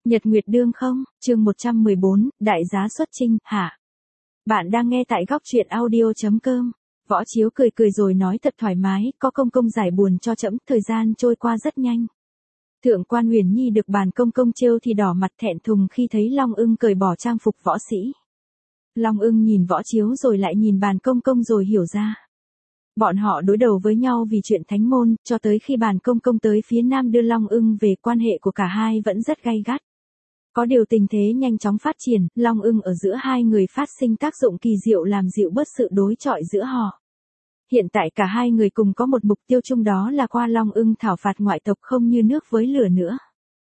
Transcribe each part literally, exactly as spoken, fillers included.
Nhật Nguyệt Đương không, chương một trăm mười bốn, Đại giá xuất chinh, hả? Bạn đang nghe tại góc truyện audio chấm com. Võ Chiếu cười cười rồi nói thật thoải mái, có công công giải buồn cho trẫm, thời gian trôi qua rất nhanh. Thượng quan Huyền Nhi được bàn công công trêu thì đỏ mặt thẹn thùng khi thấy Long Ưng cởi bỏ trang phục võ sĩ. Long Ưng nhìn Võ Chiếu rồi lại nhìn bàn công công rồi hiểu ra. Bọn họ đối đầu với nhau vì chuyện thánh môn, cho tới khi bàn công công tới phía nam đưa Long Ưng về, quan hệ của cả hai vẫn rất gay gắt. Có điều tình thế nhanh chóng phát triển, Long Ưng ở giữa hai người phát sinh tác dụng kỳ diệu làm dịu bớt sự đối chọi giữa họ. Hiện tại cả hai người cùng có một mục tiêu chung, đó là qua Long Ưng thảo phạt ngoại tộc không như nước với lửa nữa.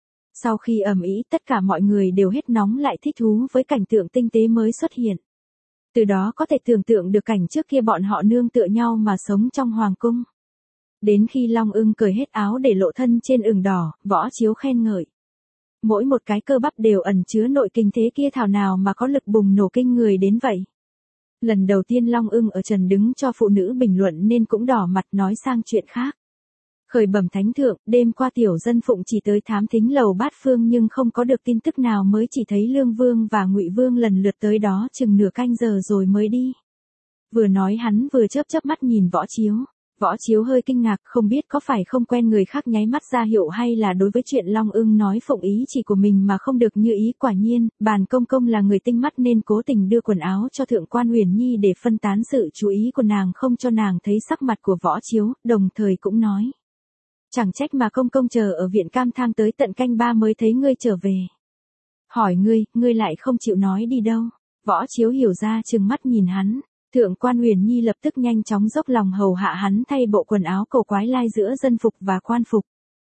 Sau khi ầm ĩ, tất cả mọi người đều hết nóng lại thích thú với cảnh tượng tinh tế mới xuất hiện. Từ đó có thể tưởng tượng được cảnh trước kia bọn họ nương tựa nhau mà sống trong hoàng cung. Đến khi Long Ưng cởi hết áo để lộ thân trên ửng đỏ, Võ Chiếu khen ngợi. Mỗi một cái cơ bắp đều ẩn chứa nội kình, thế kia thảo nào mà có lực bùng nổ kinh người đến vậy. Lần đầu tiên Long Ưng ở trần đứng cho phụ nữ bình luận nên cũng đỏ mặt nói sang chuyện khác. Khởi bẩm thánh thượng, đêm qua tiểu dân phụng chỉ tới thám thính lầu Bát Phương nhưng không có được tin tức nào, mới chỉ thấy Lương Vương và Ngụy Vương lần lượt tới đó chừng nửa canh giờ rồi mới đi. Vừa nói hắn vừa chớp chớp mắt nhìn Võ Chiếu. Võ Chiếu hơi kinh ngạc, không biết có phải không quen người khác nháy mắt ra hiệu hay là đối với chuyện Long Ưng nói phụng ý chỉ của mình mà không được như ý. Quả nhiên, bàn công công là người tinh mắt nên cố tình đưa quần áo cho thượng quan Huyền Nhi để phân tán sự chú ý của nàng, không cho nàng thấy sắc mặt của Võ Chiếu, đồng thời cũng nói. Chẳng trách mà công công chờ ở viện cam thang tới tận canh ba mới thấy ngươi trở về. Hỏi ngươi, ngươi lại không chịu nói đi đâu. Võ Chiếu hiểu ra trừng mắt nhìn hắn. Thượng quan Huyền Nhi lập tức nhanh chóng dốc lòng hầu hạ hắn thay bộ quần áo cổ quái lai giữa dân phục và quan phục.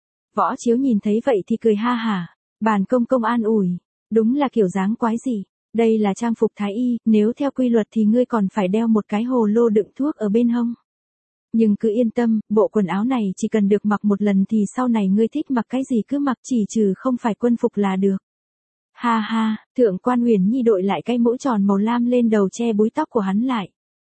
Võ Chiếu nhìn thấy vậy thì cười ha hả. Bàn công công an ủi. Đúng là kiểu dáng quái gì. Đây là trang phục thái y, nếu theo quy luật thì ngươi còn phải đeo một cái hồ lô đựng thuốc ở bên hông. Nhưng cứ yên tâm, bộ quần áo này chỉ cần được mặc một lần thì sau này ngươi thích mặc cái gì cứ mặc, chỉ trừ không phải quân phục là được. Ha ha, thượng quan Huyền Nhi đội lại cái mũ tròn màu lam lên đầu che búi tóc của hắn lại.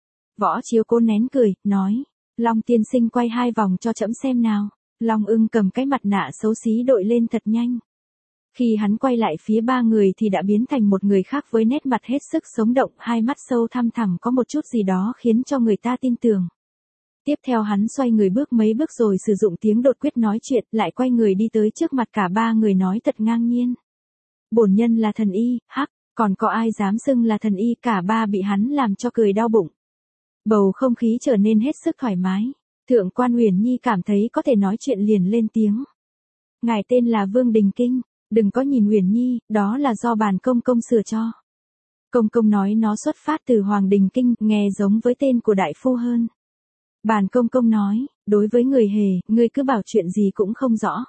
Võ Chiếu cố nén cười, nói, Long tiên sinh quay hai vòng cho trẫm xem nào. Long Ưng cầm cái mặt nạ xấu xí đội lên thật nhanh. Khi hắn quay lại phía ba người thì đã biến thành một người khác với nét mặt hết sức sống động, hai mắt sâu thăm thẳm có một chút gì đó khiến cho người ta tin tưởng. Tiếp theo hắn xoay người bước mấy bước rồi sử dụng tiếng đột quyết nói chuyện, lại quay người đi tới trước mặt cả ba người nói thật ngang nhiên. Bổn nhân là thần y, hắc, còn có ai dám xưng là thần y, cả ba bị hắn làm cho cười đau bụng. Bầu không khí trở nên hết sức thoải mái. Thượng quan Huyền Nhi cảm thấy có thể nói chuyện liền lên tiếng. Ngài tên là Vương Đình Kinh, đừng có nhìn Huyền Nhi, đó là do bàn công công sửa cho. Công công nói nó xuất phát từ Hoàng Đình Kinh, nghe giống với tên của đại phu hơn. Bàn công công nói, đối với người hề, ngươi cứ bảo chuyện gì cũng không rõ.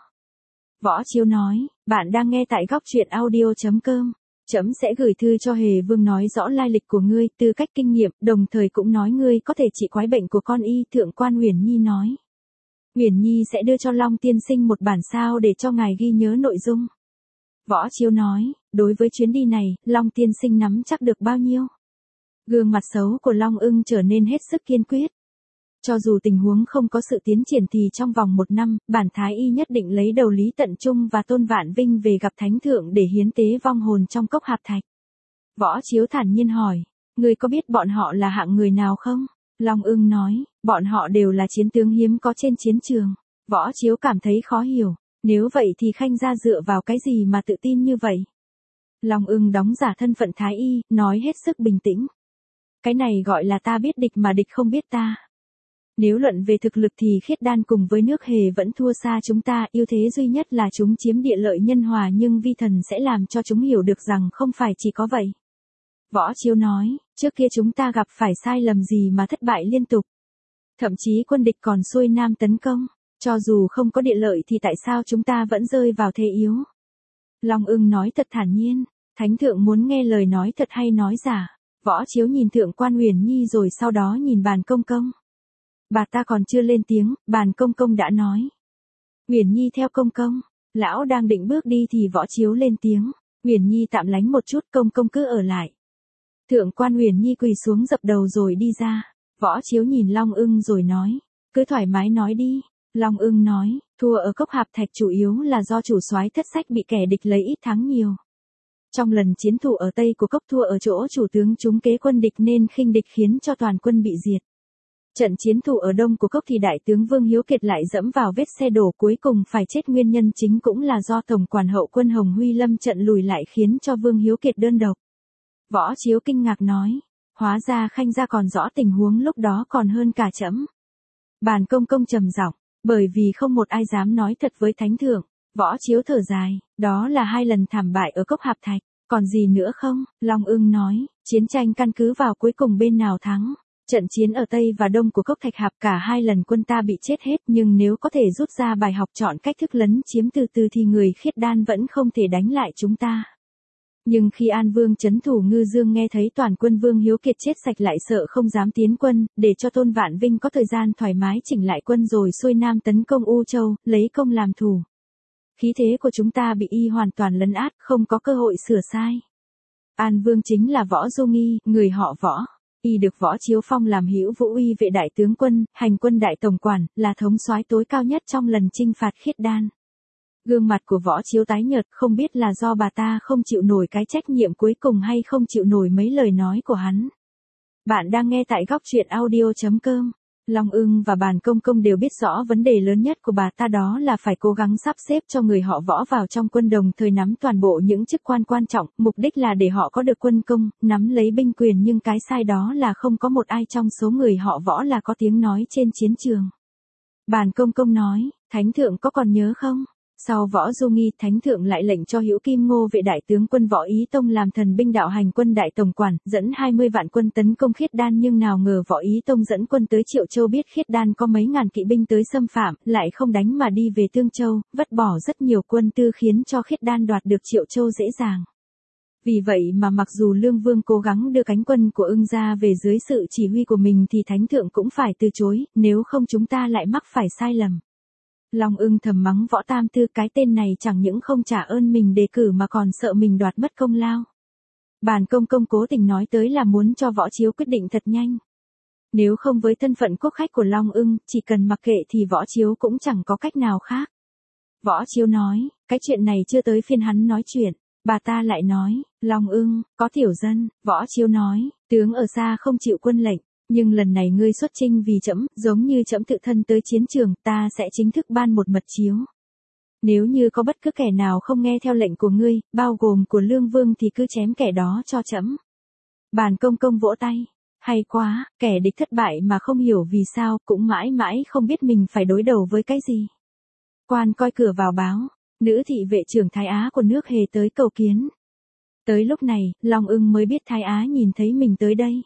Võ Chiếu nói, bạn đang nghe tại góc truyện audio chấm com. Trẫm sẽ gửi thư cho Hề Vương nói rõ lai lịch của ngươi, tư cách kinh nghiệm, đồng thời cũng nói ngươi có thể trị quái bệnh của con y. Thượng quan Huyền Nhi nói. Huyền Nhi sẽ đưa cho Long tiên sinh một bản sao để cho ngài ghi nhớ nội dung. Võ Chiếu nói, đối với chuyến đi này, Long tiên sinh nắm chắc được bao nhiêu? Gương mặt xấu của Long Ưng trở nên hết sức kiên quyết. Cho dù tình huống không có sự tiến triển thì trong vòng một năm, bản thái y nhất định lấy đầu Lý Tận Trung và Tôn Vạn Vinh về gặp thánh thượng để hiến tế vong hồn trong cốc hạp thạch. Võ Chiếu thản nhiên hỏi, ngươi có biết bọn họ là hạng người nào không? Long Ưng nói, bọn họ đều là chiến tướng hiếm có trên chiến trường. Võ Chiếu cảm thấy khó hiểu, nếu vậy thì Khanh gia dựa vào cái gì mà tự tin như vậy? Long Ưng đóng giả thân phận thái y, nói hết sức bình tĩnh. Cái này gọi là ta biết địch mà địch không biết ta. Nếu luận về thực lực thì Khiết Đan cùng với nước Hề vẫn thua xa chúng ta, ưu thế duy nhất là chúng chiếm địa lợi nhân hòa, nhưng vi thần sẽ làm cho chúng hiểu được rằng không phải chỉ có vậy. Võ Chiếu nói, trước kia chúng ta gặp phải sai lầm gì mà thất bại liên tục. Thậm chí quân địch còn xuôi nam tấn công, cho dù không có địa lợi thì tại sao chúng ta vẫn rơi vào thế yếu. Long Ưng nói thật thản nhiên, thánh thượng muốn nghe lời nói thật hay nói giả? Võ Chiếu nhìn thượng quan Huyền Nhi rồi sau đó nhìn bàn công công. Bà ta còn chưa lên tiếng, bàn công công đã nói. Huyền Nhi theo công công. Lão đang định bước đi thì Võ Chiếu lên tiếng. Huyền Nhi tạm lánh một chút, công công cứ ở lại. Thượng quan Huyền Nhi quỳ xuống dập đầu rồi đi ra. Võ Chiếu nhìn Long Ưng rồi nói. Cứ thoải mái nói đi. Long Ưng nói, Thua ở Cốc Hạp Thạch chủ yếu là do chủ soái Thất Sách bị kẻ địch lấy ít thắng nhiều. Trong lần chiến thủ ở Tây của Cốc thua ở chỗ chủ tướng trúng kế quân địch nên khinh địch khiến cho toàn quân bị diệt. Trận chiến thủ ở Đông của Cốc thì đại tướng Vương Hiếu Kiệt lại dẫm vào vết xe đổ cuối cùng phải chết, nguyên nhân chính cũng là do tổng quản hậu quân Hồng Huy lâm trận lùi lại khiến cho Vương Hiếu Kiệt đơn độc. Võ Chiếu kinh ngạc nói, hóa ra Khanh gia còn rõ tình huống lúc đó còn hơn cả trẫm. Bàn Công Công trầm giọng, bởi vì không một ai dám nói thật với thánh thượng. Võ Chiếu thở dài, đó là hai lần thảm bại ở Cốc Hạp Thạch, còn gì nữa không? Long Ưng nói, chiến tranh căn cứ vào cuối cùng bên nào thắng. Trận chiến ở Tây và Đông của Cốc Thạch Hạp cả hai lần quân ta bị chết hết, nhưng nếu có thể rút ra bài học chọn cách thức lấn chiếm từ từ thì người Khiết Đan vẫn không thể đánh lại chúng ta. Nhưng khi An Vương trấn thủ Ngư Dương nghe thấy toàn quân Vương Hiếu Kiệt chết sạch lại sợ không dám tiến quân, để cho Tôn Vạn Vinh có thời gian thoải mái chỉnh lại quân rồi xuôi nam tấn công U Châu, lấy công làm thủ. Khí thế của chúng ta bị y hoàn toàn lấn át, không có cơ hội sửa sai. An Vương chính là Võ Du Nghi, người họ Võ. Y được Võ Chiếu phong làm hữu vũ uy vệ đại tướng quân, hành quân đại tổng quản, là thống soái tối cao nhất trong lần chinh phạt Khiết Đan. Gương mặt của Võ Chiếu tái nhợt, không biết là do bà ta không chịu nổi cái trách nhiệm cuối cùng hay không chịu nổi mấy lời nói của hắn. Bạn đang nghe tại góc truyện audio chấm com. Long Ưng và Bàn Công Công đều biết rõ vấn đề lớn nhất của bà ta đó là phải cố gắng sắp xếp cho người họ Võ vào trong quân, đồng thời nắm toàn bộ những chức quan quan trọng, mục đích là để họ có được quân công, nắm lấy binh quyền, nhưng cái sai đó là không có một ai trong số người họ Võ là có tiếng nói trên chiến trường. Bàn Công Công nói, Thánh thượng có còn nhớ không? Sau Võ Du Nghi, Thánh thượng lại lệnh cho Hữu Kim Ngô vệ đại tướng quân Võ Ý Tông làm thần binh đạo hành quân đại tổng quản, dẫn hai mươi vạn quân tấn công Khiết Đan, nhưng nào ngờ Võ Ý Tông dẫn quân tới Triệu Châu biết Khiết Đan có mấy ngàn kỵ binh tới xâm phạm, lại không đánh mà đi về Tương Châu, vất bỏ rất nhiều quân tư khiến cho Khiết Đan đoạt được Triệu Châu dễ dàng. Vì vậy mà mặc dù Lương Vương cố gắng đưa cánh quân của Ưng gia về dưới sự chỉ huy của mình thì Thánh thượng cũng phải từ chối, nếu không chúng ta lại mắc phải sai lầm. Long Ưng thầm mắng Võ Tam Tư, cái tên này chẳng những không trả ơn mình đề cử mà còn sợ mình đoạt mất công lao. Bàn Công Công cố tình nói tới là muốn cho Võ Chiếu quyết định thật nhanh. Nếu không với thân phận quốc khách của Long Ưng, chỉ cần mặc kệ thì Võ Chiếu cũng chẳng có cách nào khác. Võ Chiếu nói, cái chuyện này chưa tới phiên hắn nói chuyện. Bà ta lại nói, Long Ưng, có tiểu dân. Võ Chiếu nói, tướng ở xa không chịu quân lệnh. Nhưng lần này ngươi xuất chinh vì trẫm, giống như trẫm tự thân tới chiến trường, ta sẽ chính thức ban một mật chiếu. Nếu như có bất cứ kẻ nào không nghe theo lệnh của ngươi, bao gồm của Lương Vương, thì cứ chém kẻ đó cho trẫm. Bàn Công Công vỗ tay, hay quá, kẻ địch thất bại mà không hiểu vì sao, cũng mãi mãi không biết mình phải đối đầu với cái gì. Quan coi cửa vào báo, nữ thị vệ trưởng Thái Á của nước Hề tới cầu kiến. Tới lúc này, Long Ưng mới biết Thái Á nhìn thấy mình tới đây.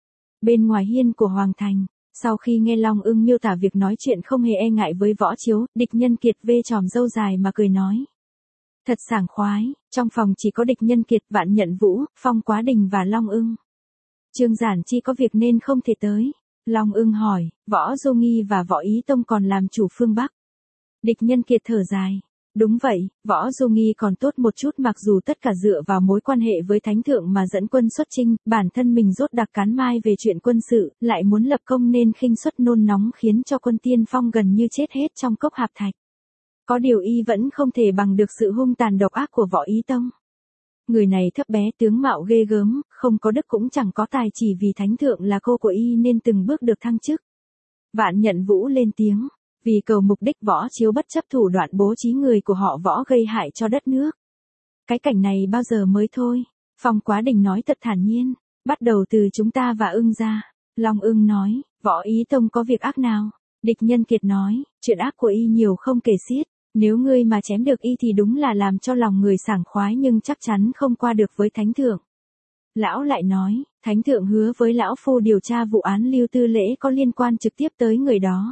Bên ngoài hiên của Hoàng Thành, sau khi nghe Long Ưng miêu tả việc nói chuyện không hề e ngại với Võ Chiếu, Địch Nhân Kiệt vê chòm râu dài mà cười nói. Thật sảng khoái, trong phòng chỉ có Địch Nhân Kiệt, Vạn Nhận Vũ, Phong Quá Đình và Long Ưng. Trương Giản Chi có việc nên không thể tới. Long Ưng hỏi, Võ Du Nghi và Võ Ý Tông còn làm chủ phương Bắc. Địch Nhân Kiệt thở dài. Đúng vậy, Võ Du Nghi còn tốt một chút, mặc dù tất cả dựa vào mối quan hệ với Thánh thượng mà dẫn quân xuất chinh, bản thân mình rốt đặc cán mai về chuyện quân sự, lại muốn lập công nên khinh suất nôn nóng khiến cho quân tiên phong gần như chết hết trong Cốc Hạp Thạch. Có điều y vẫn không thể bằng được sự hung tàn độc ác của Võ Ý Tông. Người này thấp bé, tướng mạo ghê gớm, không có đức cũng chẳng có tài, chỉ vì Thánh thượng là cô của y nên từng bước được thăng chức. Vạn Nhận Vũ lên tiếng. Vì cầu mục đích, Võ Chiếu bất chấp thủ đoạn bố trí người của họ Võ gây hại cho đất nước. Cái cảnh này bao giờ mới thôi? Phong Quá Đình nói thật thản nhiên. Bắt đầu từ chúng ta và Ưng gia. Long Ưng nói, Võ Ý Tông có việc ác nào? Địch Nhân Kiệt nói, chuyện ác của y nhiều không kể xiết. Nếu ngươi mà chém được y thì đúng là làm cho lòng người sảng khoái, nhưng chắc chắn không qua được với Thánh thượng. Lão lại nói, Thánh thượng hứa với lão phu điều tra vụ án Lưu Tư Lễ có liên quan trực tiếp tới người đó.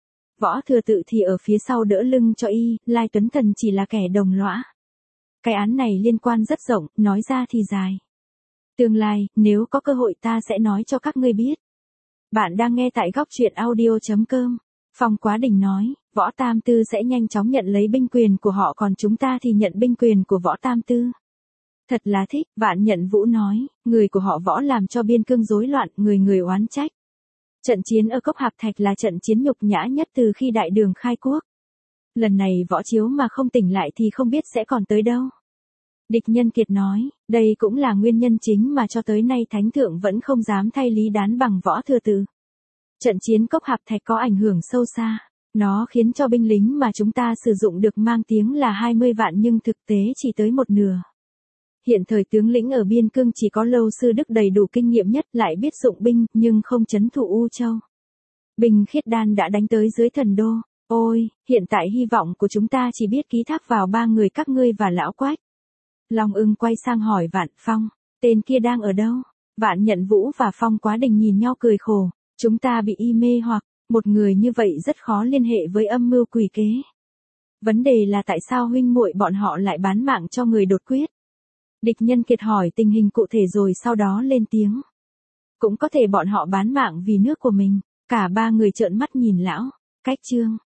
Võ Thừa Tự thì ở phía sau đỡ lưng cho y, Lai Tuấn Thần chỉ là kẻ đồng lõa. Cái án này liên quan rất rộng, nói ra thì dài. Tương lai, nếu có cơ hội ta sẽ nói cho các ngươi biết. Bạn đang nghe tại góc truyện audio chấm com. Phong Quá Đình nói, Võ Tam Tư sẽ nhanh chóng nhận lấy binh quyền của họ, còn chúng ta thì nhận binh quyền của Võ Tam Tư. Thật là thích. Vạn Nhận Vũ nói, người của họ Võ làm cho biên cương rối loạn, người người oán trách. Trận chiến ở Cốc Hạp Thạch là trận chiến nhục nhã nhất từ khi Đại Đường khai quốc. Lần này Võ Chiếu mà không tỉnh lại thì không biết sẽ còn tới đâu. Địch Nhân Kiệt nói, đây cũng là nguyên nhân chính mà cho tới nay Thánh Thượng vẫn không dám thay Lý Đán bằng Võ Thừa Tử. Trận chiến Cốc Hạp Thạch có ảnh hưởng sâu xa. Nó khiến cho binh lính mà chúng ta sử dụng được mang tiếng là hai mươi vạn nhưng thực tế chỉ tới một nửa. Hiện thời tướng lĩnh ở biên cương chỉ có Lâu Sư Đức đầy đủ kinh nghiệm nhất, lại biết dụng binh nhưng không trấn thủ U Châu. Binh Khiết Đan đã đánh tới dưới Thần Đô. Ôi, hiện tại hy vọng của chúng ta chỉ biết ký thác vào ba người các ngươi và Lão Quách. Long Ưng quay sang hỏi Vạn Phong, tên kia đang ở đâu? Vạn Nhận Vũ và Phong Quá Đình nhìn nhau cười khổ, chúng ta bị y mê hoặc, một người như vậy rất khó liên hệ với âm mưu quỷ kế. Vấn đề là tại sao huynh muội bọn họ lại bán mạng cho người đột quyết? Địch Nhân Kiệt hỏi tình hình cụ thể rồi sau đó lên tiếng. Cũng có thể bọn họ bán mạng vì nước của mình. Cả ba người trợn mắt nhìn lão. Cách Trương,